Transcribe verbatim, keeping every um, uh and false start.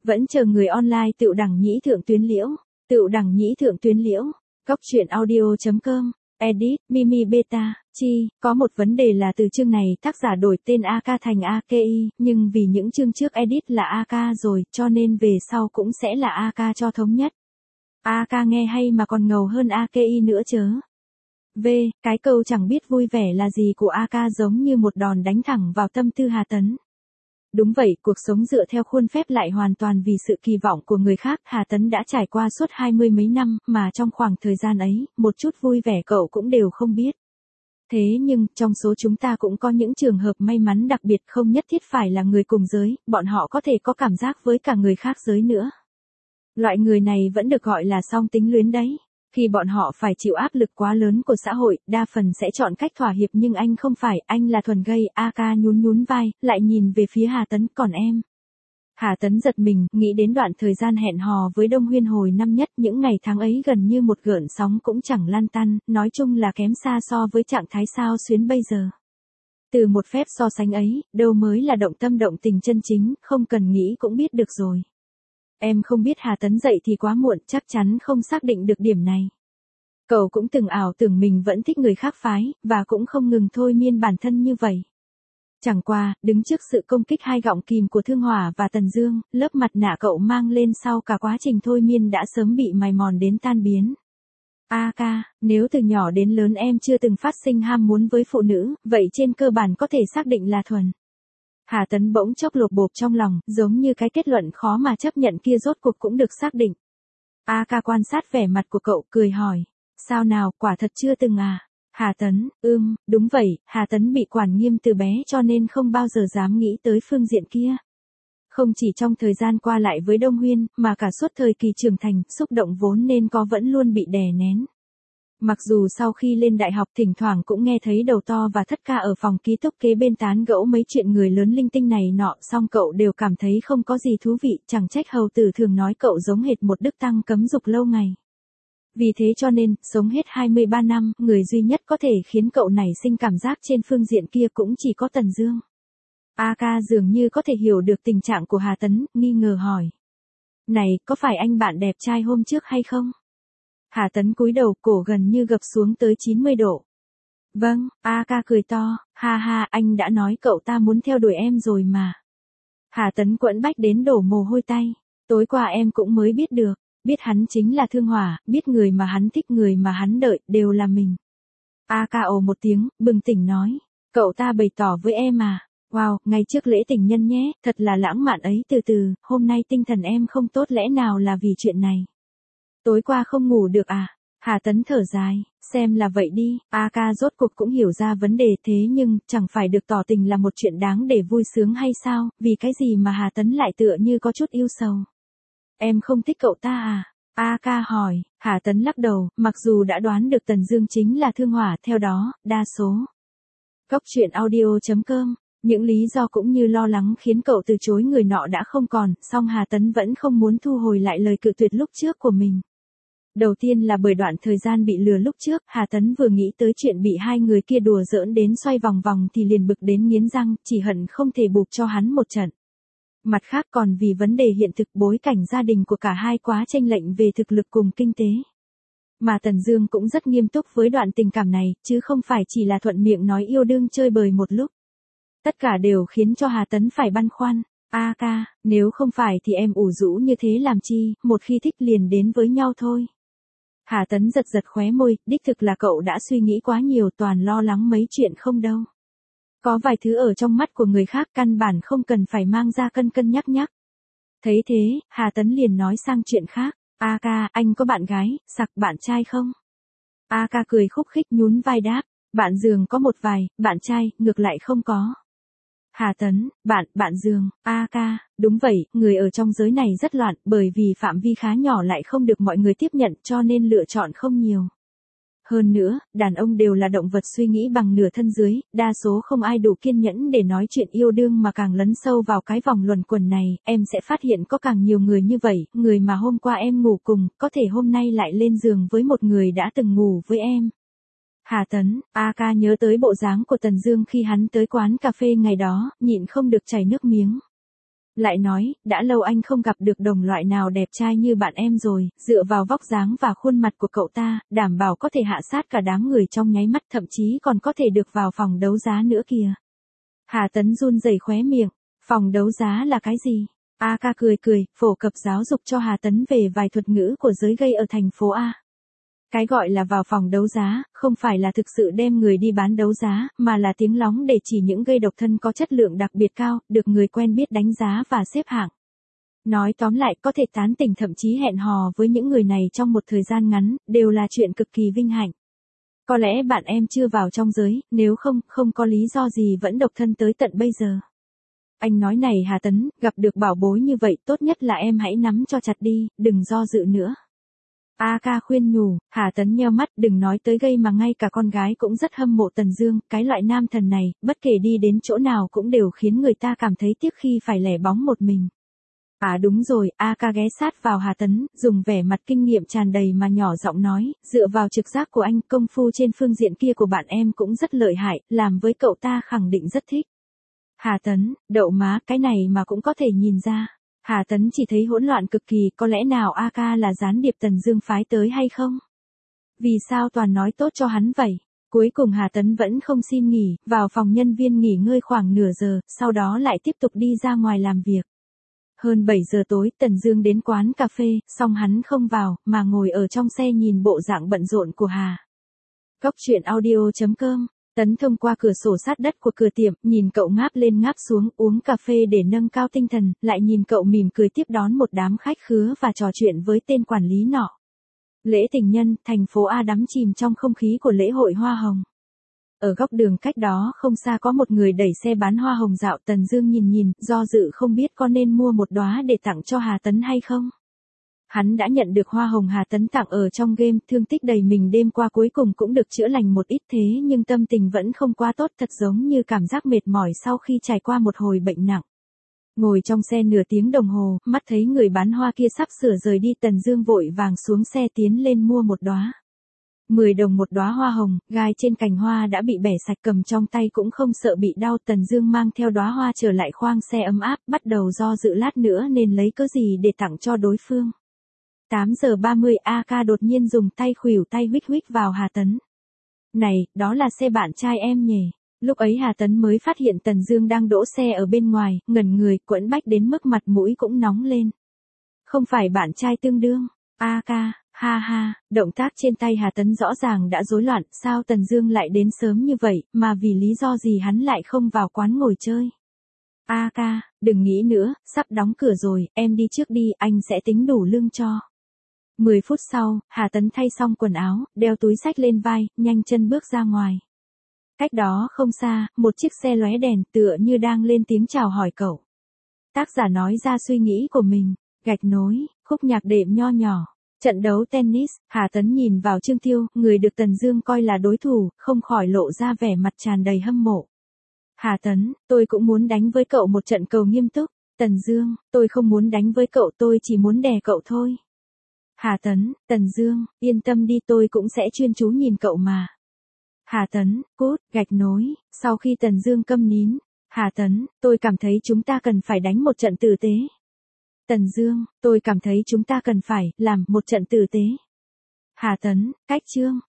Vẫn chờ người online Tựu Đẳng Nhĩ Thượng Tuyến Liễu. Tựu Đẳng Nhĩ Thượng Tuyến Liễu. Góc truyện audio.com. Edit, Mimi Beta, Chi, có một vấn đề là từ chương này tác giả đổi tên a ca thành a ca i, nhưng vì những chương trước edit là a ca rồi, cho nên về sau cũng sẽ là a ca cho thống nhất. a ca nghe hay mà còn ngầu hơn a ca i nữa chớ. V, cái câu chẳng biết vui vẻ là gì của a ca giống như một đòn đánh thẳng vào tâm tư Hà Tấn. Đúng vậy, cuộc sống dựa theo khuôn phép lại hoàn toàn vì sự kỳ vọng của người khác. Hà Tấn đã trải qua suốt hai mươi mấy năm, mà trong khoảng thời gian ấy, một chút vui vẻ cậu cũng đều không biết. Thế nhưng, trong số chúng ta cũng có những trường hợp may mắn đặc biệt, không nhất thiết phải là người cùng giới, bọn họ có thể có cảm giác với cả người khác giới nữa. Loại người này vẫn được gọi là song tính luyến đấy. Khi bọn họ phải chịu áp lực quá lớn của xã hội, đa phần sẽ chọn cách thỏa hiệp, nhưng anh không phải, anh là thuần gây. a ca nhún nhún vai, lại nhìn về phía Hà Tấn, còn em. Hà Tấn giật mình, nghĩ đến đoạn thời gian hẹn hò với Đông Huyên hồi năm nhất, những ngày tháng ấy gần như một gợn sóng cũng chẳng lan tăn, nói chung là kém xa so với trạng thái sao xuyến bây giờ. Từ một phép so sánh ấy, đâu mới là động tâm động tình chân chính, không cần nghĩ cũng biết được rồi. Em không biết. Hà Tấn dậy thì quá muộn, chắc chắn không xác định được điểm này. Cậu cũng từng ảo tưởng mình vẫn thích người khác phái, và cũng không ngừng thôi miên bản thân như vậy. Chẳng qua, đứng trước sự công kích hai gọng kìm của Thương Hỏa và Tần Dương, lớp mặt nạ cậu mang lên sau cả quá trình thôi miên đã sớm bị mài mòn đến tan biến. A ca, nếu từ nhỏ đến lớn em chưa từng phát sinh ham muốn với phụ nữ, vậy trên cơ bản có thể xác định là thuần. Hà Tấn bỗng chốc lột bột trong lòng, giống như cái kết luận khó mà chấp nhận kia rốt cuộc cũng được xác định. A ca quan sát vẻ mặt của cậu, cười hỏi. Sao nào, quả thật chưa từng à? Hà Tấn, ưm, đúng vậy. Hà Tấn bị quản nghiêm từ bé cho nên không bao giờ dám nghĩ tới phương diện kia. Không chỉ trong thời gian qua lại với Đông Huyên, mà cả suốt thời kỳ trưởng thành, xúc động vốn nên có vẫn luôn bị đè nén. Mặc dù sau khi lên đại học thỉnh thoảng cũng nghe thấy Đầu To và Thất Ca ở phòng ký túc kế bên tán gẫu mấy chuyện người lớn linh tinh này nọ, song cậu đều cảm thấy không có gì thú vị, chẳng trách hầu tử thường nói cậu giống hệt một đức tăng cấm dục lâu ngày. Vì thế cho nên, sống hết hai mươi ba năm, người duy nhất có thể khiến cậu nảy sinh cảm giác trên phương diện kia cũng chỉ có Tần Dương. A ca dường như có thể hiểu được tình trạng của Hà Tấn, nghi ngờ hỏi. Này, có phải anh bạn đẹp trai hôm trước hay không? Hà Tấn cúi đầu, cổ gần như gập xuống tới chín mươi độ. Vâng, A ca cười to, ha ha, anh đã nói cậu ta muốn theo đuổi em rồi mà. Hà Tấn quẫn bách đến đổ mồ hôi tay. Tối qua em cũng mới biết được, biết hắn chính là Thương Hỏa, biết người mà hắn thích, người mà hắn đợi, đều là mình. A ca ồ một tiếng, bừng tỉnh nói, cậu ta bày tỏ với em à. Wow, ngay trước lễ tình nhân nhé, thật là lãng mạn ấy. Từ từ, hôm nay tinh thần em không tốt, lẽ nào là vì chuyện này? Tối qua không ngủ được à? Hà Tấn thở dài, xem là vậy đi. A ca rốt cuộc cũng hiểu ra vấn đề, thế nhưng, chẳng phải được tỏ tình là một chuyện đáng để vui sướng hay sao, vì cái gì mà Hà Tấn lại tựa như có chút yêu sầu. Em không thích cậu ta à? A ca hỏi. Hà Tấn lắc đầu, mặc dù đã đoán được Tần Dương chính là Thương Hỏa, theo đó, đa số. Góc truyện audio.com. Những lý do cũng như lo lắng khiến cậu từ chối người nọ đã không còn, song Hà Tấn vẫn không muốn thu hồi lại lời cự tuyệt lúc trước của mình. Đầu tiên là bởi đoạn thời gian bị lừa lúc trước, Hà Tấn vừa nghĩ tới chuyện bị hai người kia đùa giỡn đến xoay vòng vòng thì liền bực đến nghiến răng, chỉ hận không thể bụp cho hắn một trận. Mặt khác còn vì vấn đề hiện thực, bối cảnh gia đình của cả hai quá chênh lệch về thực lực cùng kinh tế. Mà Tần Dương cũng rất nghiêm túc với đoạn tình cảm này, chứ không phải chỉ là thuận miệng nói yêu đương chơi bời một lúc. Tất cả đều khiến cho Hà Tấn phải băn khoăn. A ca, nếu không phải thì em ủ rũ như thế làm chi, một khi thích liền đến với nhau thôi. Hà Tấn giật giật khóe môi, đích thực là cậu đã suy nghĩ quá nhiều, toàn lo lắng mấy chuyện không đâu. Có vài thứ ở trong mắt của người khác căn bản không cần phải mang ra cân cân nhắc nhắc. Thấy thế, Hà Tấn liền nói sang chuyện khác. A ca, anh có bạn gái, sặc bạn trai không? A ca cười khúc khích nhún vai đáp. Bạn giường có một vài, bạn trai, ngược lại không có. Hà Tấn, bạn, bạn giường, A ca, đúng vậy, người ở trong giới này rất loạn, bởi vì phạm vi khá nhỏ lại không được mọi người tiếp nhận cho nên lựa chọn không nhiều. Hơn nữa, đàn ông đều là động vật suy nghĩ bằng nửa thân dưới, đa số không ai đủ kiên nhẫn để nói chuyện yêu đương mà càng lấn sâu vào cái vòng luẩn quẩn này, em sẽ phát hiện có càng nhiều người như vậy, người mà hôm qua em ngủ cùng, có thể hôm nay lại lên giường với một người đã từng ngủ với em. Hà Tấn, A ca nhớ tới bộ dáng của Tần Dương khi hắn tới quán cà phê ngày đó, nhịn không được chảy nước miếng. Lại nói, đã lâu anh không gặp được đồng loại nào đẹp trai như bạn em rồi, dựa vào vóc dáng và khuôn mặt của cậu ta, đảm bảo có thể hạ sát cả đám người trong nháy mắt, thậm chí còn có thể được vào phòng đấu giá nữa kìa. Hà Tấn run rẩy khóe miệng, phòng đấu giá là cái gì? A ca cười cười, phổ cập giáo dục cho Hà Tấn về vài thuật ngữ của giới gay ở thành phố A. Cái gọi là vào phòng đấu giá, không phải là thực sự đem người đi bán đấu giá, mà là tiếng lóng để chỉ những gay độc thân có chất lượng đặc biệt cao, được người quen biết đánh giá và xếp hạng. Nói tóm lại, có thể tán tỉnh thậm chí hẹn hò với những người này trong một thời gian ngắn, đều là chuyện cực kỳ vinh hạnh. Có lẽ bạn em chưa vào trong giới, nếu không, không có lý do gì vẫn độc thân tới tận bây giờ. Anh nói này Hà Tấn, gặp được bảo bối như vậy, tốt nhất là em hãy nắm cho chặt đi, đừng do dự nữa. A ca khuyên nhủ, Hà Tấn nheo mắt, đừng nói tới gay mà ngay cả con gái cũng rất hâm mộ Tần Dương, cái loại nam thần này, bất kể đi đến chỗ nào cũng đều khiến người ta cảm thấy tiếc khi phải lẻ bóng một mình. À đúng rồi, A ca ghé sát vào Hà Tấn, dùng vẻ mặt kinh nghiệm tràn đầy mà nhỏ giọng nói, dựa vào trực giác của anh, công phu trên phương diện kia của bạn em cũng rất lợi hại, làm với cậu ta khẳng định rất thích. Hà Tấn, đậu má, cái này mà cũng có thể nhìn ra. Hà Tấn chỉ thấy hỗn loạn cực kỳ, có lẽ nào A ca là gián điệp Tần Dương phái tới hay không? Vì sao toàn nói tốt cho hắn vậy? Cuối cùng Hà Tấn vẫn không xin nghỉ, vào phòng nhân viên nghỉ ngơi khoảng nửa giờ, sau đó lại tiếp tục đi ra ngoài làm việc. Hơn bảy giờ tối, Tần Dương đến quán cà phê, song hắn không vào, mà ngồi ở trong xe nhìn bộ dạng bận rộn của Hà. Cốc truyện audio chấm com. Tấn thông qua cửa sổ sát đất của cửa tiệm, nhìn cậu ngáp lên ngáp xuống, uống cà phê để nâng cao tinh thần, lại nhìn cậu mỉm cười tiếp đón một đám khách khứa và trò chuyện với tên quản lý nọ. Lễ tình nhân, thành phố A đắm chìm trong không khí của lễ hội hoa hồng. Ở góc đường cách đó không xa có một người đẩy xe bán hoa hồng dạo, Tần Dương nhìn nhìn, do dự không biết có nên mua một đóa để tặng cho Hà Tấn hay không. Hắn đã nhận được hoa hồng Hà Tấn tặng ở trong game, thương tích đầy mình đêm qua cuối cùng cũng được chữa lành một ít, thế nhưng tâm tình vẫn không quá tốt, thật giống như cảm giác mệt mỏi sau khi trải qua một hồi bệnh nặng. Ngồi trong xe nửa tiếng đồng hồ, mắt thấy người bán hoa kia sắp sửa rời đi, Tần Dương vội vàng xuống xe tiến lên mua một đóa. mười đồng một đóa hoa hồng, gai trên cành hoa đã bị bẻ sạch, cầm trong tay cũng không sợ bị đau. Tần Dương mang theo đóa hoa trở lại khoang xe ấm áp, bắt đầu do dự lát nữa nên lấy cớ gì để tặng cho đối phương. tám giờ ba mươi, A ca đột nhiên dùng tay khuỷu tay huých huých vào Hà Tấn. Này, đó là xe bạn trai em nhỉ? Lúc ấy Hà Tấn mới phát hiện Tần Dương đang đỗ xe ở bên ngoài, ngẩn người, quẫn bách đến mức mặt mũi cũng nóng lên. Không phải bạn trai tương đương. A ca, ha ha, động tác trên tay Hà Tấn rõ ràng đã rối loạn, sao Tần Dương lại đến sớm như vậy, mà vì lý do gì hắn lại không vào quán ngồi chơi? A ca, đừng nghĩ nữa, sắp đóng cửa rồi, em đi trước đi, anh sẽ tính đủ lương cho. mười phút sau, Hà Tấn thay xong quần áo, đeo túi xách lên vai, nhanh chân bước ra ngoài. Cách đó không xa, một chiếc xe lóe đèn tựa như đang lên tiếng chào hỏi cậu. Tác giả nói ra suy nghĩ của mình, gạch nối, khúc nhạc đệm nho nhỏ. Trận đấu tennis, Hà Tấn nhìn vào Trương Tiêu, người được Tần Dương coi là đối thủ, không khỏi lộ ra vẻ mặt tràn đầy hâm mộ. Hà Tấn, tôi cũng muốn đánh với cậu một trận cầu nghiêm túc. Tần Dương, tôi không muốn đánh với cậu, tôi chỉ muốn đè cậu thôi. Hà Tấn, Tần Dương, yên tâm đi, tôi cũng sẽ chuyên chú nhìn cậu mà. Hà Tấn, cút, gạch nối, sau khi Tần Dương câm nín. Hà Tấn, tôi cảm thấy chúng ta cần phải đánh một trận tử tế. Tần Dương, tôi cảm thấy chúng ta cần phải làm một trận tử tế. Hà Tấn, cách chương.